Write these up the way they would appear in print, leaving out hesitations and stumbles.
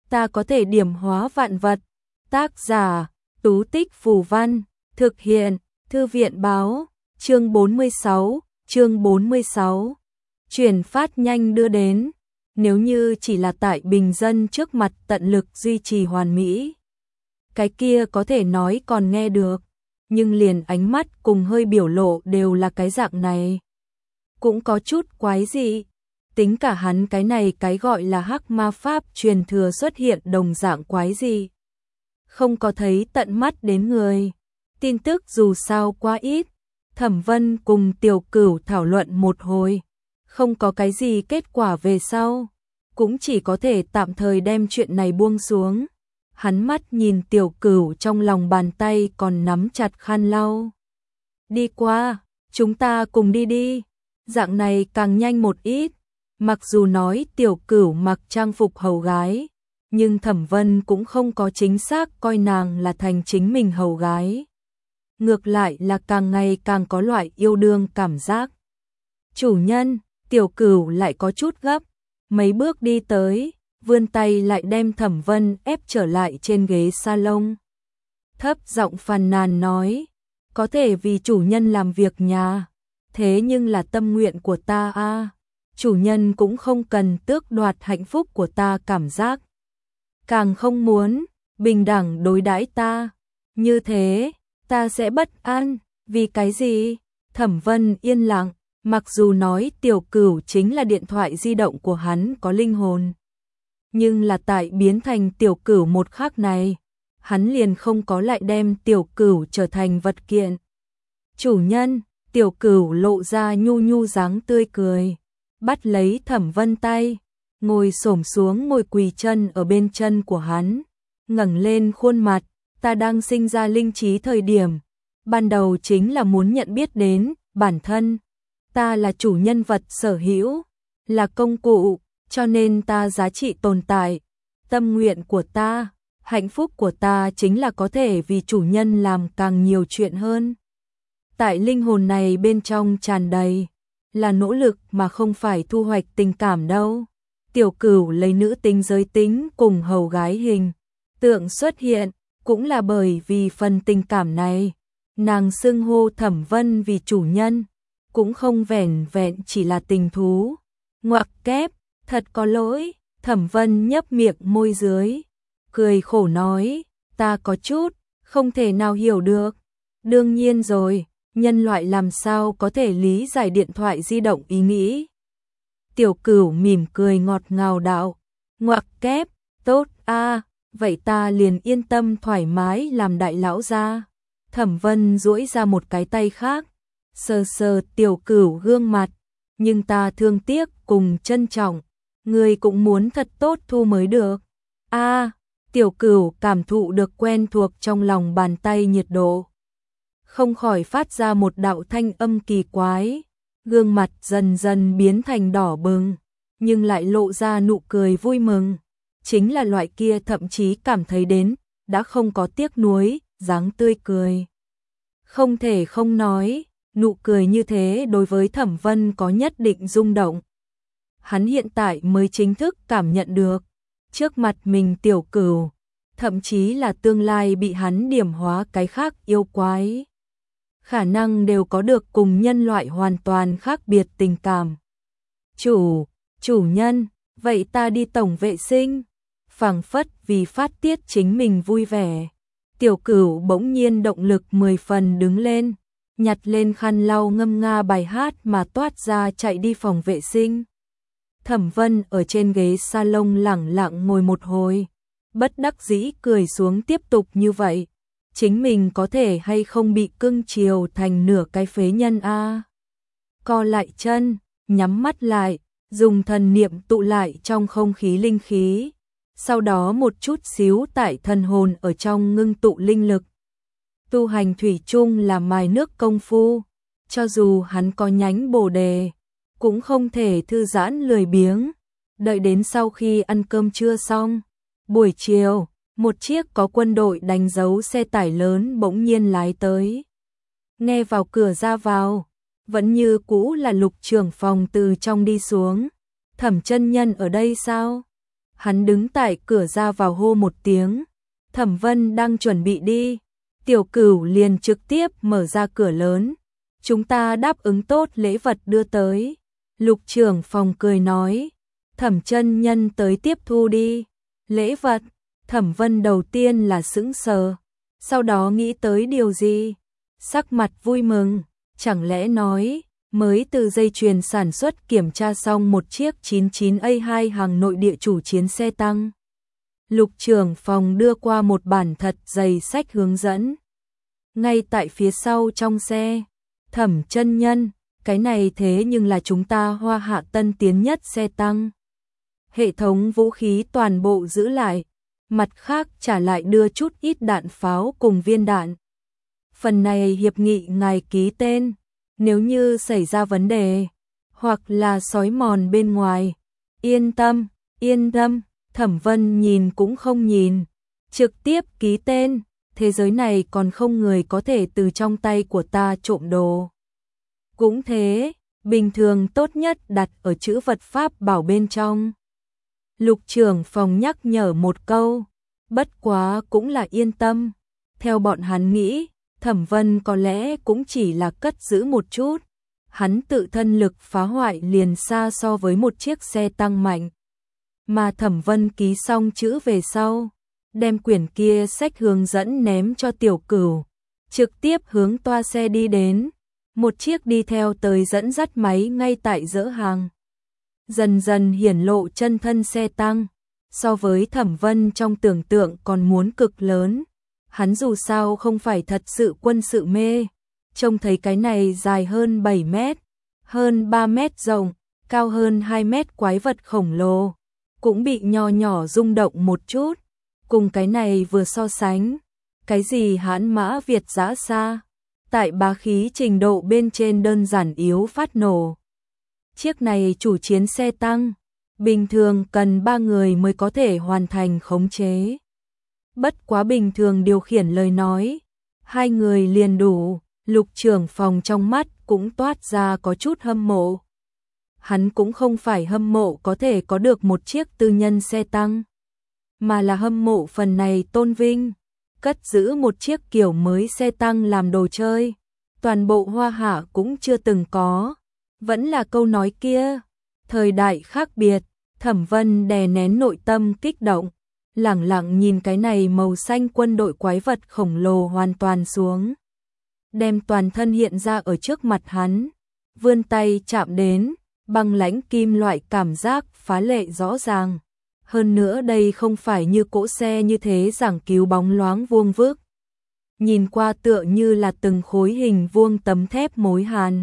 ta có thể điểm hóa vạn vật. Tác giả, Tú Tích Phù Văn, thực hiện, Thư viện báo, chương 46. Chuyển phát nhanh đưa đến, nếu như chỉ là tại bình dân trước mặt tận lực duy trì hoàn mỹ. Cái kia có thể nói còn nghe được, nhưng liền ánh mắt cùng hơi biểu lộ đều là cái dạng này. Cũng có chút quái dị, tính cả hắn cái này cái gọi là hắc ma pháp truyền thừa xuất hiện đồng dạng quái dị. Không có thấy tận mắt đến người, tin tức dù sao quá ít. Thẩm Vân cùng Tiểu Cửu thảo luận một hồi, không có cái gì kết quả về sau, cũng chỉ có thể tạm thời đem chuyện này buông xuống. Hắn mắt nhìn Tiểu Cửu trong lòng bàn tay còn nắm chặt khăn lau. Đi qua, chúng ta cùng đi đi, dạng này càng nhanh một ít. Mặc dù nói Tiểu Cửu mặc trang phục hầu gái, nhưng Thẩm Vân cũng không có chính xác coi nàng là thành chính mình hầu gái. Ngược lại là càng ngày càng có loại yêu đương cảm giác. Chủ nhân, Tiểu Cửu lại có chút gấp, mấy bước đi tới, vươn tay lại đem Thẩm Vân ép trở lại trên ghế salon. Thấp giọng phàn nàn nói, có thể vì chủ nhân làm việc nhà, thế nhưng là tâm nguyện của ta a. Chủ nhân cũng không cần tước đoạt hạnh phúc của ta cảm giác. Càng không muốn bình đẳng đối đãi ta, như thế ta sẽ bất an. Vì cái gì? Thẩm Vân yên lặng, mặc dù nói Tiểu Cửu chính là điện thoại di động của hắn có linh hồn, nhưng là tại biến thành Tiểu Cửu một khắc này, hắn liền không có lại đem Tiểu Cửu trở thành vật kiện. Chủ nhân, Tiểu Cửu lộ ra nhu nhu dáng tươi cười, bắt lấy Thẩm Vân tay, ngồi xổm xuống ngồi quỳ chân ở bên chân của hắn, ngẩng lên khuôn mặt. Ta đang sinh ra linh trí thời điểm, ban đầu chính là muốn nhận biết đến bản thân. Ta là chủ nhân vật sở hữu, là công cụ, cho nên ta giá trị tồn tại. Tâm nguyện của ta, hạnh phúc của ta chính là có thể vì chủ nhân làm càng nhiều chuyện hơn. Tại linh hồn này bên trong tràn đầy là nỗ lực mà không phải thu hoạch tình cảm đâu. Tiểu Cửu lấy nữ tính giới tính cùng hầu gái hình tượng xuất hiện, cũng là bởi vì phần tình cảm này, nàng xưng hô Thẩm Vân vì chủ nhân, cũng không vẻn vẹn chỉ là tình thú. Ngoặc kép, thật có lỗi. Thẩm Vân nhấp miệng môi dưới, cười khổ nói, ta có chút không thể nào hiểu được. Đương nhiên rồi, nhân loại làm sao có thể lý giải điện thoại di động ý nghĩ. Tiểu Cửu mỉm cười ngọt ngào đạo, ngoặc kép, tốt a. Vậy ta liền yên tâm thoải mái làm đại lão gia. Thẩm Vân duỗi ra một cái tay khác, sờ sờ Tiểu Cửu gương mặt, nhưng ta thương tiếc cùng trân trọng, người cũng muốn thật tốt thu mới được. A, Tiểu Cửu cảm thụ được quen thuộc trong lòng bàn tay nhiệt độ, không khỏi phát ra một đạo thanh âm kỳ quái, gương mặt dần dần biến thành đỏ bừng, nhưng lại lộ ra nụ cười vui mừng. Chính là loại kia thậm chí cảm thấy đến đã không có tiếc nuối, dáng tươi cười. Không thể không nói, nụ cười như thế đối với Thẩm Vân có nhất định rung động. Hắn hiện tại mới chính thức cảm nhận được, trước mặt mình Tiểu Cửu, thậm chí là tương lai bị hắn điểm hóa cái khác yêu quái, khả năng đều có được cùng nhân loại hoàn toàn khác biệt tình cảm. Chủ nhân, vậy ta đi tổng vệ sinh. Phảng phất vì phát tiết chính mình vui vẻ, Tiểu Cửu bỗng nhiên động lực 10 phần đứng lên, nhặt lên khăn lau ngâm nga bài hát mà toát ra chạy đi phòng vệ sinh. Thẩm Vân ở trên ghế salon lẳng lặng ngồi một hồi, bất đắc dĩ cười xuống. Tiếp tục như vậy, chính mình có thể hay không bị cưng chiều thành nửa cái phế nhân a. Co lại chân, nhắm mắt lại, dùng thần niệm tụ lại trong không khí linh khí. Sau đó một chút xíu tại thần hồn ở trong ngưng tụ linh lực. Tu hành thủy chung là mài nước công phu, cho dù hắn có nhánh bồ đề, cũng không thể thư giãn lười biếng. Đợi đến sau khi ăn cơm trưa xong, buổi chiều, một chiếc có quân đội đánh dấu xe tải lớn bỗng nhiên lái tới. Nghe vào cửa ra vào, vẫn như cũ là Lục trưởng phòng từ trong đi xuống. Thẩm chân nhân ở đây sao? Hắn đứng tại cửa ra vào hô một tiếng, Thẩm Vân đang chuẩn bị đi. Tiểu Cửu liền trực tiếp mở ra cửa lớn. Chúng ta đáp ứng tốt lễ vật đưa tới. Lục trưởng phòng cười nói, Thẩm chân nhân tới tiếp thu đi. Lễ vật, Thẩm Vân đầu tiên là sững sờ, sau đó nghĩ tới điều gì, sắc mặt vui mừng, chẳng lẽ nói, mới từ dây chuyền sản xuất kiểm tra xong một chiếc 99A2 hàng nội địa chủ chiến xe tăng. Lục trưởng phòng đưa qua một bản thật dày sách hướng dẫn. Ngay tại phía sau trong xe, Thẩm chân nhân, cái này thế nhưng là chúng ta Hoa Hạ tân tiến nhất xe tăng. Hệ thống vũ khí toàn bộ giữ lại, mặt khác trả lại đưa chút ít đạn pháo cùng viên đạn. Phần này hiệp nghị ngài ký tên, nếu như xảy ra vấn đề, hoặc là xói mòn bên ngoài, yên tâm, Thẩm Vân nhìn cũng không nhìn, trực tiếp ký tên, thế giới này còn không người có thể từ trong tay của ta trộm đồ. Cũng thế, bình thường tốt nhất đặt ở chữ vật pháp bảo bên trong. Lục trưởng phòng nhắc nhở một câu, bất quá cũng là yên tâm. Theo bọn hắn nghĩ, Thẩm Vân có lẽ cũng chỉ là cất giữ một chút. Hắn tự thân lực phá hoại liền xa so với một chiếc xe tăng mạnh. Mà Thẩm Vân ký xong chữ về sau, đem quyển kia sách hướng dẫn ném cho Tiểu Cửu, trực tiếp hướng toa xe đi đến. Một chiếc đi theo tới dẫn dắt máy ngay tại dỡ hàng. Dần dần hiển lộ chân thân xe tăng, so với Thẩm Vân trong tưởng tượng còn muốn cực lớn. Hắn dù sao không phải thật sự quân sự mê, trông thấy cái này dài hơn 7 mét, hơn 3 mét rộng, cao hơn 2 mét quái vật khổng lồ, cũng bị nho nhỏ rung động một chút. Cùng cái này vừa so sánh, cái gì Hãn Mã Việt giã xa, tại bá khí trình độ bên trên đơn giản yếu phát nổ. Chiếc này chủ chiến xe tăng, bình thường cần 3 người mới có thể hoàn thành khống chế. Bất quá bình thường điều khiển lời nói, 2 người liền đủ. Lục trưởng phòng trong mắt cũng toát ra có chút hâm mộ. Hắn cũng không phải hâm mộ có thể có được một chiếc tư nhân xe tăng, mà là hâm mộ phần này tôn vinh, cất giữ một chiếc kiểu mới xe tăng làm đồ chơi. Toàn bộ Hoa Hạ cũng chưa từng có. Vẫn là câu nói kia, thời đại khác biệt. Thẩm Vân đè nén nội tâm kích động, lẳng lặng nhìn cái này màu xanh quân đội quái vật khổng lồ hoàn toàn xuống, đem toàn thân hiện ra ở trước mặt hắn, vươn tay chạm đến, băng lãnh kim loại cảm giác phá lệ rõ ràng. Hơn nữa đây không phải như cỗ xe như thế giảng cứu bóng loáng vuông vức, nhìn qua tựa như là từng khối hình vuông tấm thép mối hàn,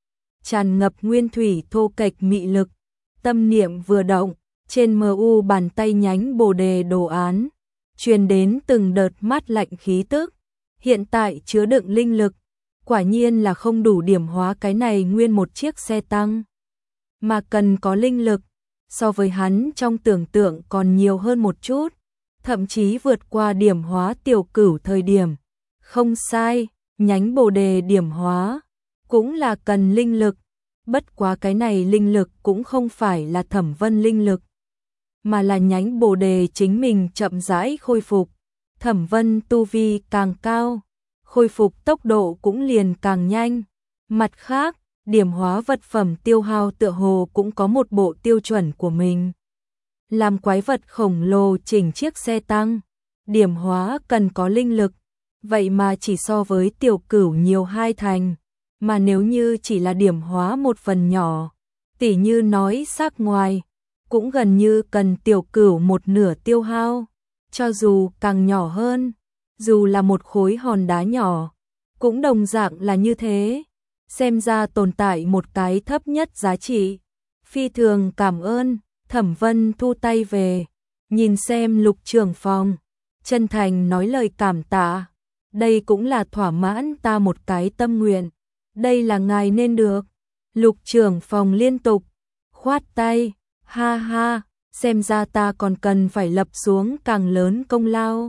tràn ngập nguyên thủy thô kệch mị lực. Tâm niệm vừa động, trên MU bàn tay nhánh bồ đề đồ án, truyền đến từng đợt mát lạnh khí tức. Hiện tại chứa đựng linh lực, quả nhiên là không đủ điểm hóa cái này nguyên một chiếc xe tăng, mà cần có linh lực, so với hắn trong tưởng tượng còn nhiều hơn một chút, thậm chí vượt qua điểm hóa Tiểu Cửu thời điểm. Không sai, nhánh bồ đề điểm hóa cũng là cần linh lực, bất quá cái này linh lực cũng không phải là Thẩm Vân linh lực, mà là nhánh bồ đề chính mình chậm rãi khôi phục. Thẩm Vân tu vi càng cao, khôi phục tốc độ cũng liền càng nhanh. Mặt khác, điểm hóa vật phẩm tiêu hao tựa hồ cũng có một bộ tiêu chuẩn của mình. Làm quái vật khổng lồ chỉnh chiếc xe tăng, điểm hóa cần có linh lực, vậy mà chỉ so với Tiểu Cửu nhiều 2 thành. Mà nếu như chỉ là điểm hóa một phần nhỏ, tỉ như nói xác ngoài, cũng gần như cần Tiểu Cửu một nửa tiêu hao. Cho dù càng nhỏ hơn, dù là một khối hòn đá nhỏ, cũng đồng dạng là như thế. Xem ra tồn tại một cái thấp nhất giá trị. Phi thường cảm ơn. Thẩm Vân thu tay về, nhìn xem Lục trưởng phòng, chân thành nói lời cảm tạ. Đây cũng là thỏa mãn ta một cái tâm nguyện. Đây là ngài nên được. Lục trưởng phòng liên tục khoát tay, ha ha, xem ra ta còn cần phải lập xuống càng lớn công lao.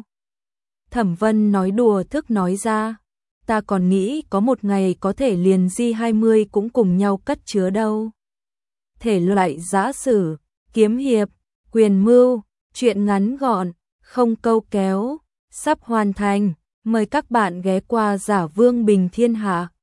Thẩm Vân nói đùa thức nói ra, ta còn nghĩ có một ngày có thể liền J20 cũng cùng nhau cất chứa đâu. Thể loại giã sử, kiếm hiệp, quyền mưu, Chuyện ngắn gọn, không câu kéo, sắp hoàn thành. Mời các bạn ghé qua Giả Vương Bình Thiên Hạ.